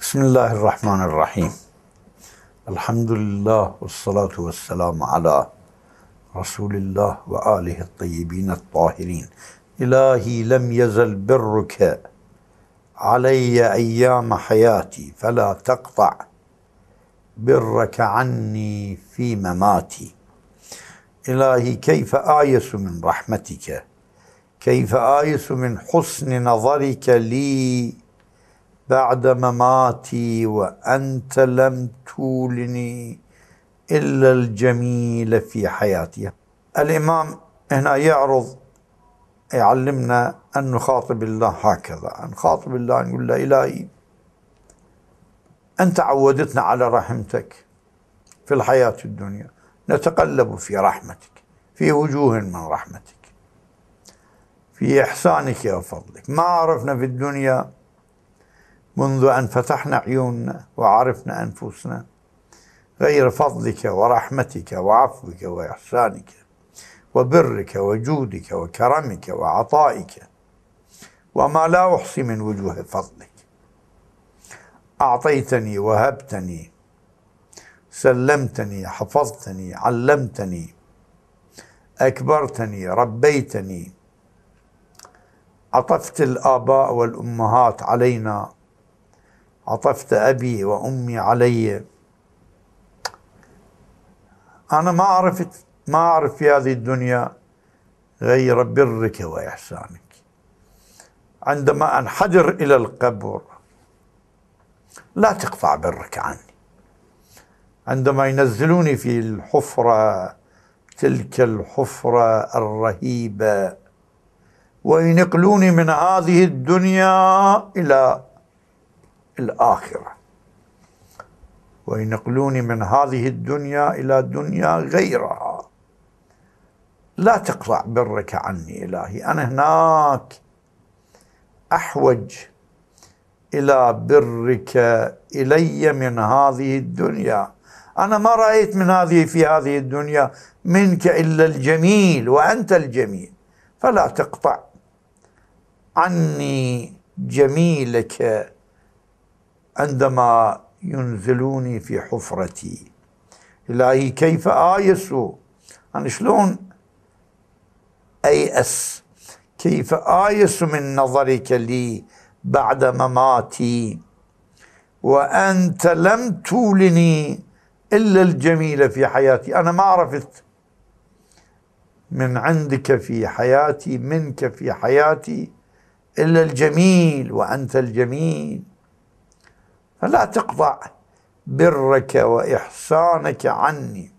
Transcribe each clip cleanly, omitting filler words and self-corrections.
بسم الله الرحمن الرحيم. الحمد لله والصلاة والسلام على رسول الله وآله الطيبين الطاهرين. إلهي لم يزل برك علي أيام حياتي فلا تقطع برك عني في مماتي. إلهي كيف آيس من رحمتك، كيف آيس من حسن نظرك لي بعد مماتي وأنت لم تولني إلا الجميل في حياتي. الإمام هنا يعلمنا أن نخاطب الله هكذا، نخاطب الله نقول له إلهي أنت عودتنا على رحمتك في الحياة الدنيا، نتقلب في رحمتك، في وجوه من رحمتك، في إحسانك وفضلك. ما عرفنا في الدنيا منذ أن فتحنا عيوننا وعرفنا أنفسنا غير فضلك ورحمتك وعفوك وإحسانك وبرك وجودك وكرمك وعطائك، وما لا أحصي من وجوه فضلك. أعطيتني، وهبتني، سلمتني، حفظتني، علمتني، أكبرتني، ربيتني، عطفت الآباء والأمهات علينا، عطفت أبي وأمي علي. أنا ما أعرف في هذه الدنيا غير برك وإحسانك. عندما أنحدر إلى القبر لا تقطع برك عني. عندما ينزلوني في الحفرة، تلك الحفرة الرهيبة، وينقلوني من هذه الدنيا إلى الآخرة، وينقلوني من هذه الدنيا إلى دنيا غيرها، لا تقطع برك عني إلهي. أنا هناك أحوج إلى برك إلي من هذه الدنيا. أنا ما رأيت في هذه الدنيا منك إلا الجميل، وأنت الجميل، فلا تقطع عني جميلك عندما ينزلوني في حفرتي. إلهي كيف آيس، أنا شلون أيأس، كيف آيس من نظرك لي بعد مماتي وأنت لم تولني إلا الجميل في حياتي. أنا ما عرفت من عندك في حياتي، منك في حياتي، إلا الجميل، وأنت الجميل، فلا تقطع برك وإحسانك عني.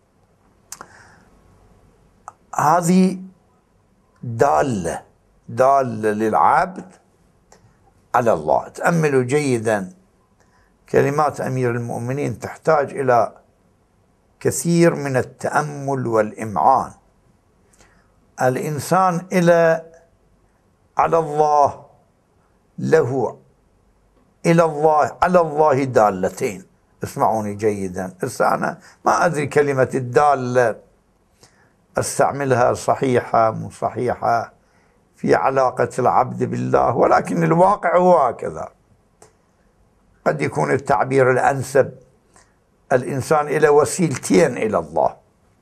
هذه دالة للعبد على الله. تأملوا جيدا كلمات أمير المؤمنين، تحتاج إلى كثير من التأمل والإمعان. الإنسان على الله له على الله دالتين. اسمعوني جيدا. أنا ما أدري كلمة الدالة أستعملها صحيحة مو صحيحة في علاقة العبد بالله، ولكن الواقع هو هكذا. قد يكون التعبير الأنسب الإنسان إلى وسيلتين إلى الله.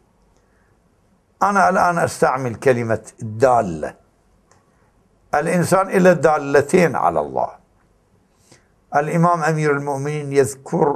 أنا الآن أستعمل كلمة الدالة. الإنسان إلى دالتين على الله. الإمام أمير المؤمنين يذكر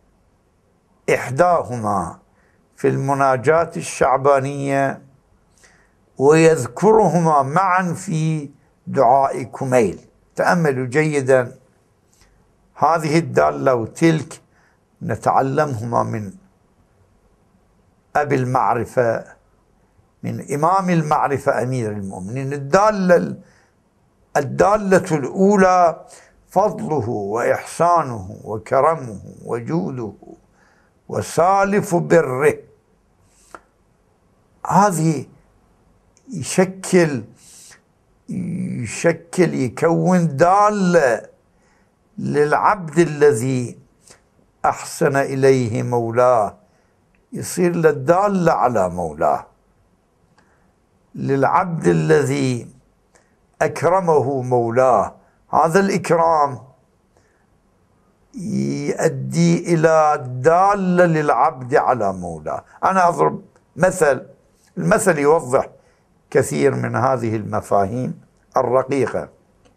إحداهما في المناجاة الشعبانية، ويذكرهما معا في دعاء كميل. تأملوا جيدا هذه الدالة وتلك، نتعلمهما من أبي المعرفة، من إمام المعرفة أمير المؤمنين. الدالة الأولى فضله وإحسانه وكرمه وجوده وسالف بره. هذه يكون دالة للعبد الذي أحسن إليه مولاه، يصير له دالة على مولاه. للعبد الذي أكرمه مولاه، هذا الإكرام يؤدي إلى دالة للعبد على مولاه. أنا أضرب مثل، المثل يوضح كثير من هذه المفاهيم الرقيقة.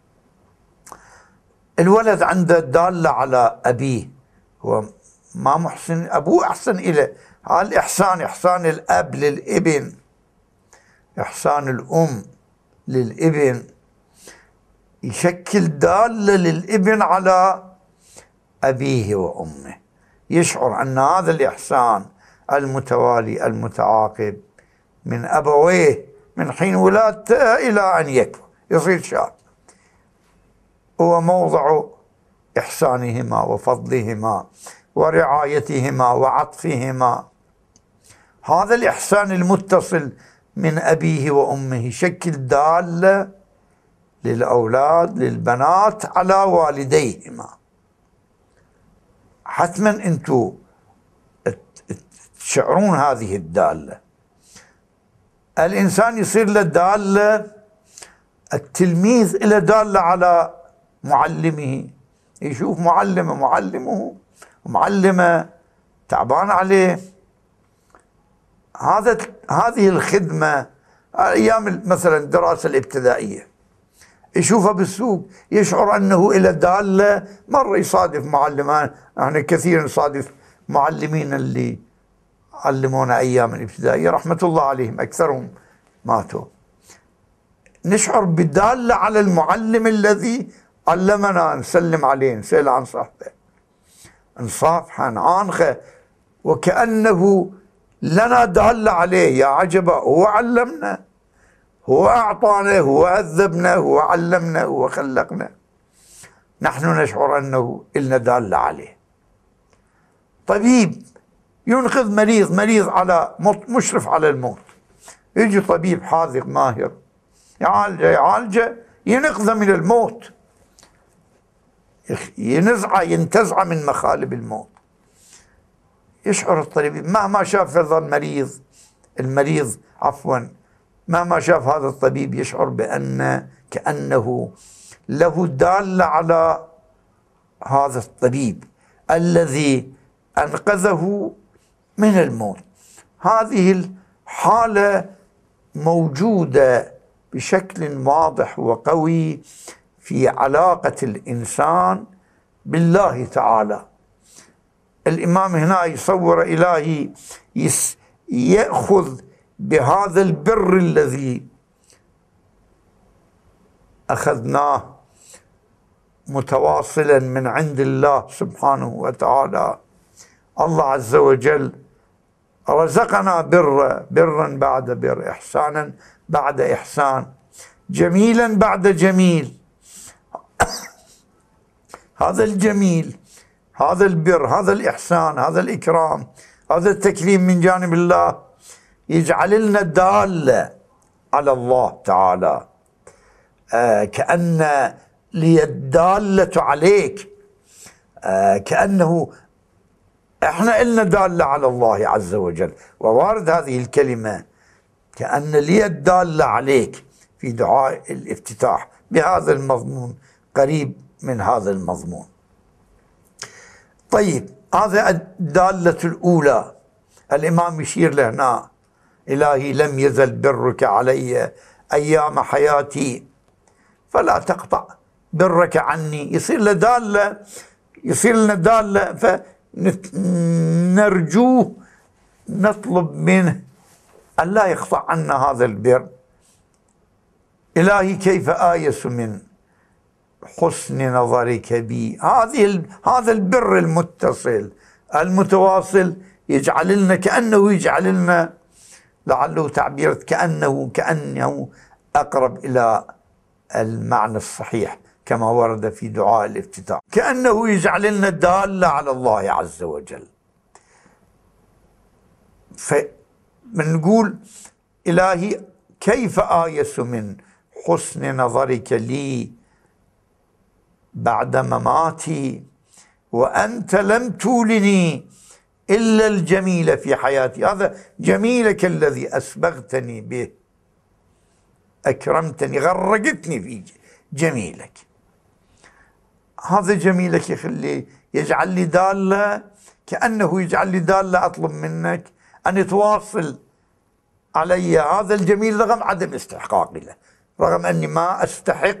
الولد عنده دالة على أبيه، هو ما محسن، أبوه أحسن إليه. هذا الإحسان، إحسان الأب للابن، إحسان الأم للابن، يشكل دالة للابن على أبيه وأمه، يشعر أن هذا الإحسان المتوالي المتعاقب من أبويه من حين ولادته إلى أن يكبر يصير شاب هو موضع إحسانهما وفضلهما ورعايتهما وعطفهما. هذا الإحسان المتصل من أبيه وأمه يشكل دالة للأولاد للبنات على والديهما. حتما أنتم تشعرون هذه الدالة. الإنسان يصير له دالة، التلميذ له دالة على معلمه، يشوف معلمه ومعلمه تعبان عليه. هذه الخدمة أيام مثلا الدراسة الابتدائية يشوفها بالسوق، يشعر أنه إلى دالة. مرة يصادف معلمان، يعني كثير نصادف معلمين اللي علمونا أيام الابتدائية رحمة الله عليهم أكثرهم ماتوا، نشعر بدالة على المعلم الذي علمنا، نسلم عليه، نسأل عن صحبه، نصافحه، نعانقه، وكأنه لنا دالة عليه. يا عجبا، هو علمنا، هو أعطانا، هو هذبنا، هو علمنا، هو خلقنا، نحن نشعر أنه إلنا دالة عليه. طبيب ينقذ مريض على مشرف على الموت، يجي طبيب حاذق ماهر يعالجه ينقذه من الموت، ينتزعه من مخالب الموت. يشعر الطبيب مهما شاف هذا المريض مهما شاف هذا الطبيب يشعر بأن كأنه له دالة على هذا الطبيب الذي أنقذه من الموت. هذه الحالة موجودة بشكل واضح وقوي في علاقة الإنسان بالله تعالى. الإمام هنا يصور إلهي يأخذ بهذا البر الذي أخذناه متواصلا من عند الله سبحانه وتعالى. الله عز وجل رزقنا برا بعد بر، إحسانا بعد إحسان، جميلا بعد جميل. هذا الجميل، هذا البر، هذا الإحسان، هذا الإكرام، هذا التكريم من جانب الله يجعل لنا دالة على الله تعالى، كأن لي الدالة عليك، كأنه احنا إلنا دالة على الله عز وجل. ووارد هذه الكلمة كأن لي الدالة عليك في دعاء الافتتاح بهذا المضمون، قريب من هذا المضمون. طيب، هذا الدالة الأولى. الإمام يشير لهنا: إلهي لم يزل برك علي أيام حياتي فلا تقطع برك عني. يصير لنا دالة فنرجوه، نطلب منه أن لا يقطع عنا هذا البر. إلهي كيف آيس من حسن نظرك بي. هذا البر المتصل المتواصل يجعل لنا كأنه يجعل لنا، لعله تعبير كأنه أقرب إلى المعنى الصحيح كما ورد في دعاء الافتتاح، كأنه يجعل لنا دالة على الله عز وجل. فمنقول إلهي كيف آيس من حسن نظرك لي بعد مماتي وأنت لم تولني إلا الجميل في حياتي. هذا جميلك الذي أسبغتني به، أكرمتني، غرقتني في جميلك. هذا جميلك يخلي يجعل لي دالة، كأنه يجعل لي دالة أطلب منك أن تواصل علي هذا الجميل رغم عدم استحقاقي له، رغم أني ما أستحق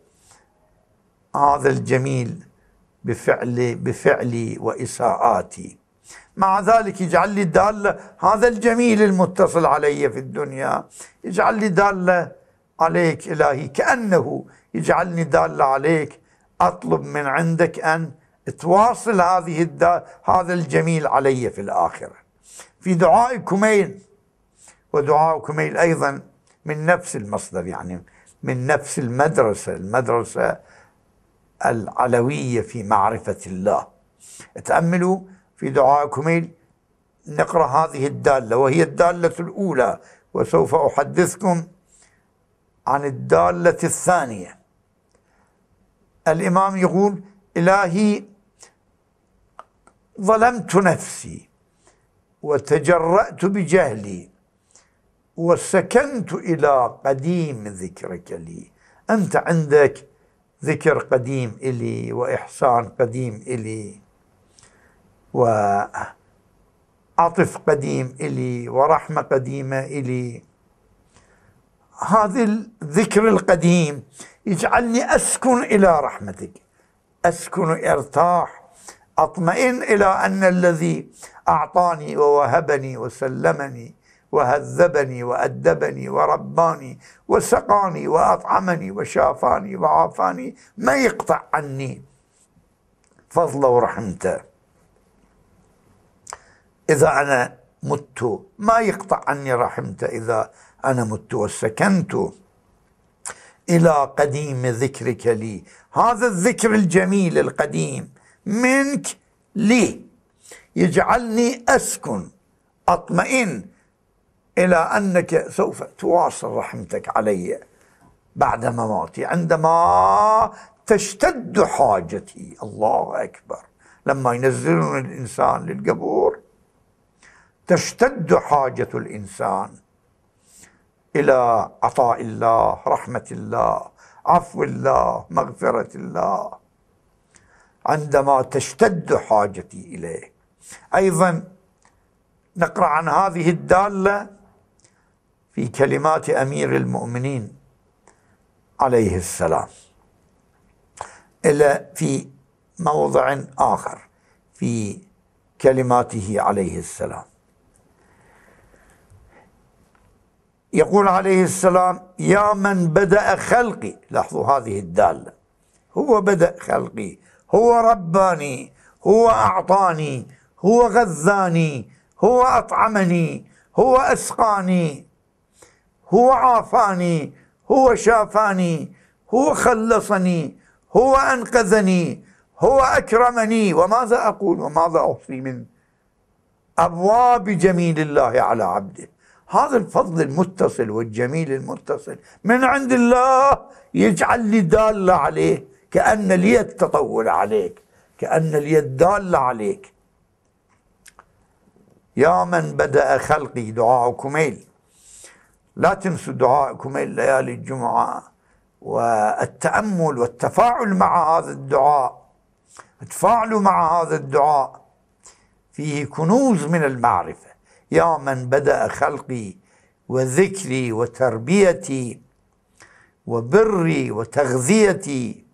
هذا الجميل بفعلي وإساءاتي، مع ذلك يجعل لي دالة هذا الجميل المتصل علي في الدنيا، يجعل لي دالة عليك إلهي، كأنه يجعلني دالة عليك، أطلب من عندك أن تواصل هذا الجميل علي في الآخرة. في دعاء كميل، ودعاء كميل أيضا من نفس المصدر، يعني من نفس المدرسة العلوية في معرفة الله. تأملوا في دعاء كميل نقرأ هذه الدالة، وهي الدالة الأولى، وسوف أحدثكم عن الدالة الثانية. الإمام يقول: إلهي ظلمت نفسي وتجرأت بجهلي وسكنت إلى قديم ذكرك لي. أنت عندك ذكر قديم إلي، وإحسان قديم إلي، وعطف قديم إلي، ورحمة قديمة إلي. هذا الذكر القديم يجعلني أسكن إلى رحمتك، أسكن، ارتاح، أطمئن إلى أن الذي أعطاني ووهبني وسلمني وهذبني وأدبني ورباني وسقاني وأطعمني وشافاني وعافاني ما يقطع عني فضله ورحمته. إذا أنا مت ما يقطع عني رحمته إذا أنا مت، وسكنت إلى قديم ذكرك لي. هذا الذكر الجميل القديم منك لي يجعلني أسكن، أطمئن إلى أنك سوف تواصل رحمتك علي بعد مماتي، عندما تشتد حاجتي. الله أكبر، لما ينزلون الإنسان للقبور تشتد حاجة الإنسان إلى عطاء الله، رحمة الله، عفو الله، مغفرة الله، عندما تشتد حاجتي إليه. أيضا نقرأ عن هذه الدالة في كلمات أمير المؤمنين عليه السلام، إلى في موضع آخر في كلماته عليه السلام. يقول عليه السلام: يا من بدأ خلقي. لاحظوا هذه الدالة، هو بدأ خلقي، هو رباني، هو أعطاني، هو غذاني، هو أطعمني، هو أسقاني، هو عافاني، هو شافاني، هو خلصني، هو أنقذني، هو أكرمني. وماذا أقول وماذا أحصي من أبواب جميل الله على عبده. هذا الفضل المتصل والجميل المتصل من عند الله يجعل لي دالة عليه، كأن اليد تطول عليك، كأن اليد دالة عليك. يا من بدأ خلقي، دعاء كميل. لا تنسوا دعاء كميل ليالي الجمعة، والتأمل والتفاعل مع هذا الدعاء. تفاعلوا مع هذا الدعاء، فيه كنوز من المعرفة. يا من بدأ خلقي وذكري وتربيتي وبري وتغذيتي.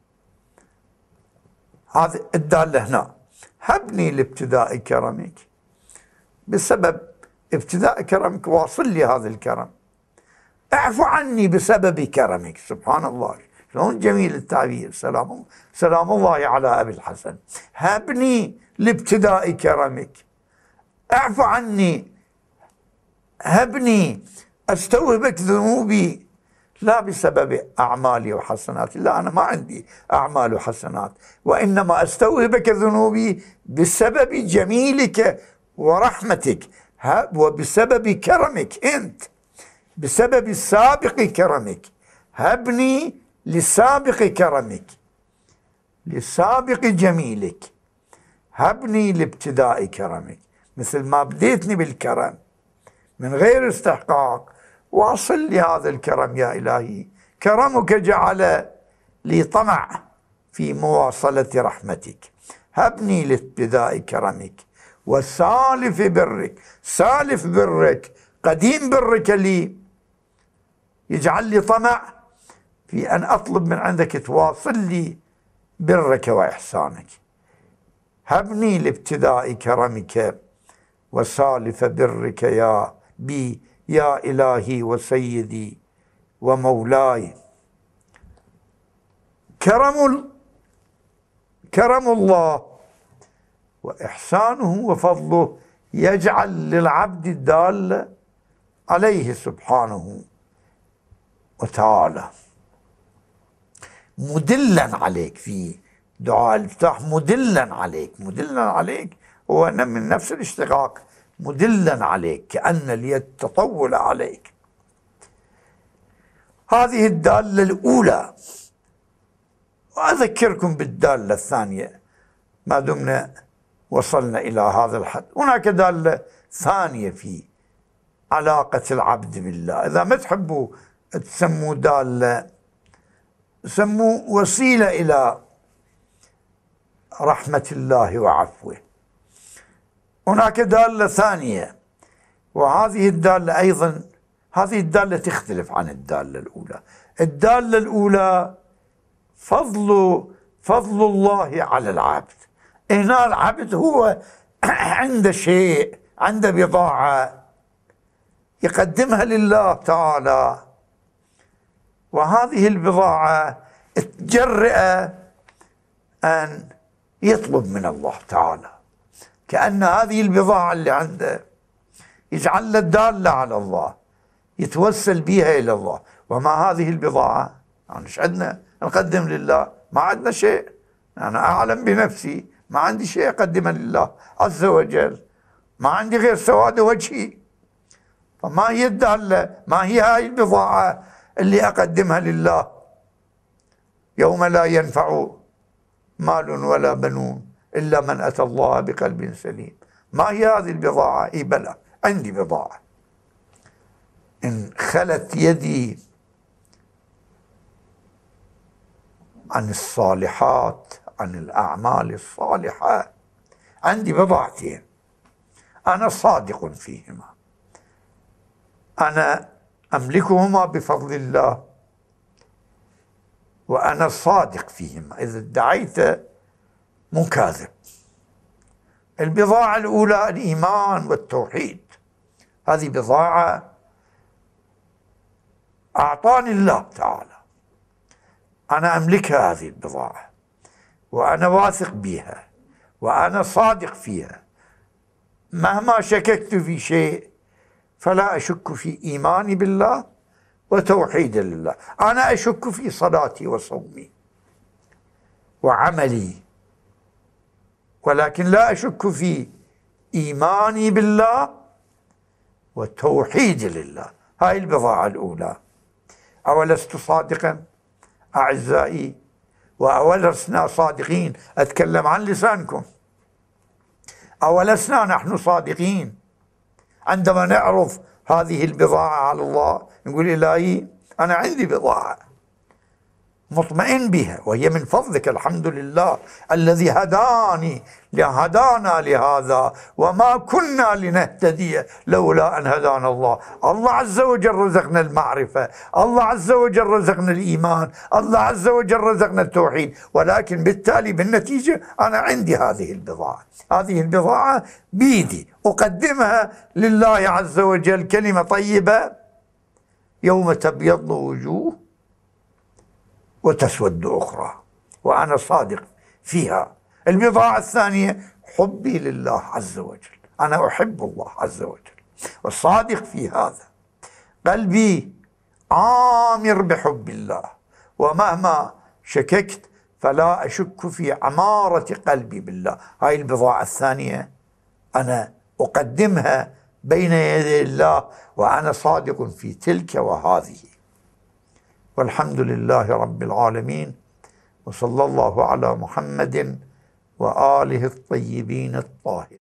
هذه الدالة هنا. هبني لابتداء كرمك، بسبب ابتداء كرمك واصل لي هذا الكرم. اعفو عني بسبب كرمك. سبحان الله، شلون جميل التعبير. سلام الله على أبي الحسن. هبني لابتداء كرمك، اعفو عني، هبني، استوهبك ذنوبي، لا بسبب أعمالي وحسناتي، لا أنا ما عندي أعمال وحسنات، وإنما أستوهبك ذنوبي بسبب جميلك ورحمتك، وبسبب كرمك أنت، بسبب سابق كرمك. هبني لسابق كرمك، لسابق جميلك. هبني لابتداء كرمك، مثل ما بديتني بالكرم من غير استحقاق، واصل لي هذا الكرم يا إلهي. كرمك جعل لي طمع في مواصلة رحمتك. هبني لابتداء كرمك وسالف برك. سالف برك، قديم برك لي، يجعل لي طمع في أن أطلب من عندك تواصل لي برك وإحسانك. هبني لابتداء كرمك وسالف برك يا بي يا إلهي وسيدي ومولاي. كرم الله وإحسانه وفضله يجعل للعبد الدال عليه سبحانه وتعالى مدلا عليك في دعاء الافتتاح. مدلا عليك هو من نفس الاشتقاق، مدلا عليك، كأن اليد تطول عليك. هذه الدالة الأولى. وأذكركم بالدالة الثانية ما دمنا وصلنا إلى هذا الحد. هناك دالة ثانية في علاقة العبد بالله، إذا ما تحبوا تسموا دالة سموا وسيلة إلى رحمة الله وعفوه. هناك دالة ثانية، وهذه الدالة أيضا هذه الدالة تختلف عن الدالة الأولى. الدالة الأولى فضل الله على العبد. هنا العبد هو عنده شيء، عنده بضاعة يقدمها لله تعالى، وهذه البضاعة تجرئ أن يطلب من الله تعالى، كأن هذه البضاعة اللي عنده يجعل له الدالة على الله، يتوسل بها إلى الله. وما هذه البضاعة؟ يعني ايش عندنا نقدم لله؟ ما عندنا شيء. أنا أعلم بنفسي ما عندي شيء أقدمه لله عز وجل، ما عندي غير سواد وجهي. فما هي الدالة؟ ما هي هاي البضاعة اللي أقدمها لله يوم لا ينفع مال ولا بنون إلا من أتى الله بقلب سليم؟ ما هي هذه البضاعة؟ إي بلى، عندي بضاعة. إن خلت يدي عن الصالحات، عن الأعمال الصالحة، عندي بضاعتين أنا صادق فيهما، أنا أملكهما بفضل الله وأنا صادق فيهما. إذا ادعيت مكاذب. البضاعة الأولى الإيمان والتوحيد، هذه بضاعة أعطاني الله تعالى، أنا أملكها هذه البضاعة، وأنا واثق بها وأنا صادق فيها. مهما شككت في شيء فلا أشك في إيماني بالله وتوحيدي لله. أنا أشك في صلاتي وصومي وعملي، ولكن لا أشك في إيماني بالله وتوحيدي لله. هاي البضاعة الأولى. أولست صادقا أعزائي؟ وأولسنا صادقين؟ أتكلم عن لسانكم. أولسنا نحن صادقين عندما نعرض هذه البضاعة على الله؟ نقول إلهي أنا عندي بضاعة مطمئن بها وهي من فضلك، الحمد لله الذي هدانا لهذا وما كنا لنهتدي لولا أن هدانا الله. الله عز وجل رزقنا المعرفة، الله عز وجل رزقنا الإيمان، الله عز وجل رزقنا التوحيد، ولكن بالتالي بالنتيجة أنا عندي هذه البضاعة. هذه البضاعة بيدي أقدمها لله عز وجل، كلمة طيبة يوم تبيض وجوه وتسود أخرى، وأنا صادق فيها. البضاعة الثانية حبي لله عز وجل، أنا أحب الله عز وجل والصادق في هذا. قلبي عامر بحب الله، ومهما شككت فلا أشك في عمارة قلبي بالله. هاي البضاعة الثانية أنا أقدمها بين يدي الله وأنا صادق في تلك وهذه. والحمد لله رب العالمين، وصلى الله على محمد وآله الطيبين الطاهرين.